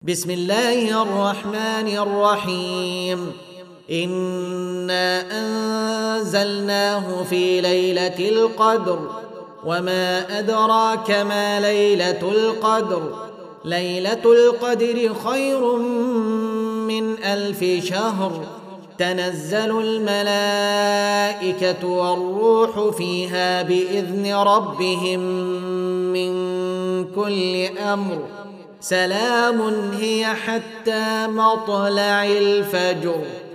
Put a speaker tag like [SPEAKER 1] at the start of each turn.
[SPEAKER 1] بسم الله الرحمن الرحيم. إنا أنزلناه في ليلة القدر، وما أدراك ما ليلة القدر. ليلة القدر خير من 1000 شهر. تنزل الملائكة والروح فيها بإذن ربهم من كل أمر. سلام هي حتى مطلع الفجر.